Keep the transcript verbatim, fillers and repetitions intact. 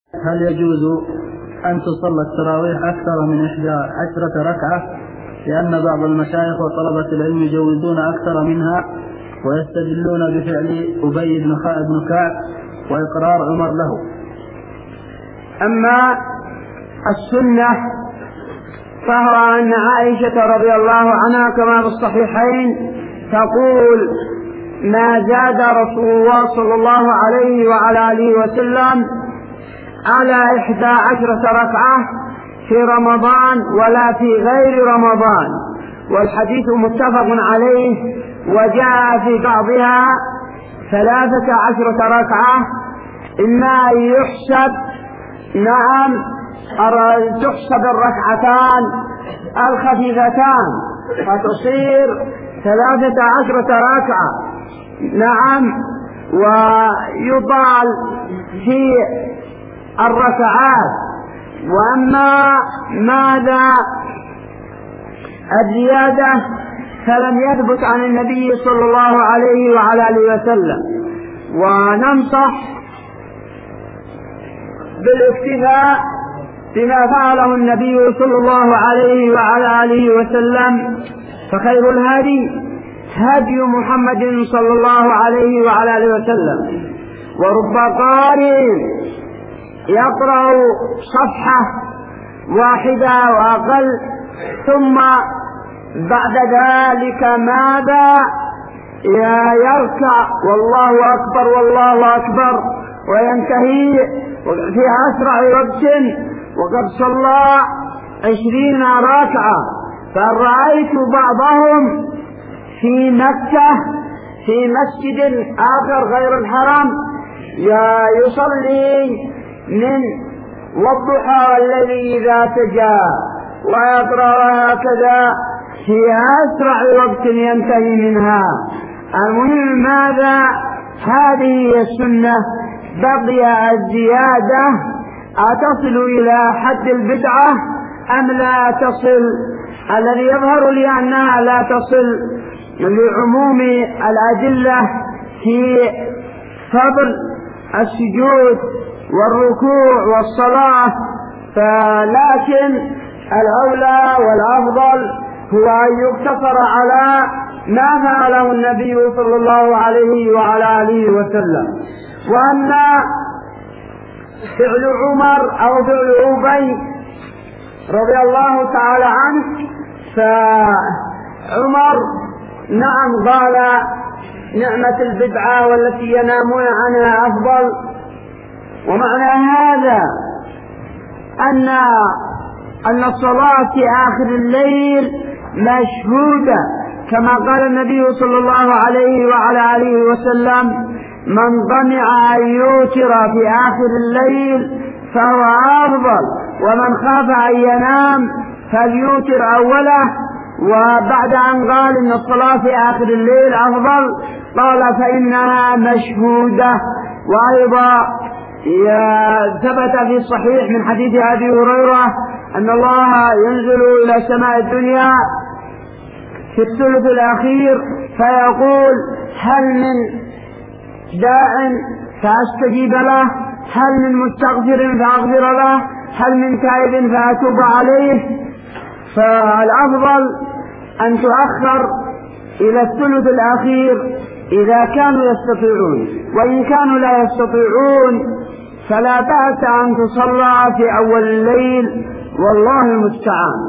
هل يجوز أن تصلى التراويح أكثر من إحدى عشرة ركعة؟ لأن بعض المشايخ وطلبة العلم يجوزون أكثر منها ويستدلون بفعل أبي بن كعب وإقرار عمر له. أما السنة فهو أن عائشة رضي الله عنها كما في الصحيحين تقول: ما زاد رسول الله صلى الله عليه وعلى آله وسلم على إحدى عشرة ركعة في رمضان ولا في غير رمضان، والحديث متفق عليه. وجاء في بعضها ثلاثة عشرة ركعة، إما يحسب نعم تحسب الركعتان الخفيفتان فتصير ثلاثة عشرة ركعة نعم، ويطال في الركعات. وأما ماذا الزيادة فلم يثبت عن النبي صلى الله عليه وعلى آله وسلم، وننصح بالاكتفاء بما فعله النبي صلى الله عليه وعلى آله وسلم، فخير الهدي هدي محمد صلى الله عليه وعلى آله وسلم. ورب قارئ يقرأ صفحة واحدة وأقل، ثم بعد ذلك ماذا يركع والله أكبر والله أكبر وينتهي في أسرع وقت، وقد صلى عشرين ركعة. فرأيت بعضهم في مكة في مسجد آخر غير الحرم يصلي من والضحى والذي إذا سجى ويقرأ هكذا في أسرع وقت ينتهي منها. المهم ماذا هذه السنة بقي الزيادة أتصل إلى حد البدعة أم لا تصل؟ الذي يظهر لي أنها لا تصل لعموم الأدلة في فضل السجود والركوع والصلاة، فلكن الأولى والأفضل هو أن يقتصر على ما فعله النبي صلى الله عليه وعلى آله وسلم. وأما فعل عمر أو فعل أبي رضي الله تعالى عنه، فعمر نعم قال: نعمة البدعة والتي ينامون عنها أفضل. ومعنى هذا أن أن الصلاة في آخر الليل مشهودة، كما قال النبي صلى الله عليه وعلى آله وسلم: من طمع أن يوتر في آخر الليل فهو أفضل، ومن خاف أن ينام فليوتر أوله. وبعد أن قال إن الصلاة في آخر الليل أفضل قال: فإنها مشهودة. وأيضا ثبت في الصحيح من حديث أبي هريرة أن الله ينزل إلى سماء الدنيا في الثلث الأخير فيقول: هل من داع فأستجيب له، هل من مستغفر فأغفر له، هل من تائب فأتوب عليه. فالأفضل أن تؤخر إلى الثلث الأخير إذا كانوا يستطيعون، وإن كانوا لا يستطيعون فلا بأس أن تصلى في أول الليل، والله المستعان.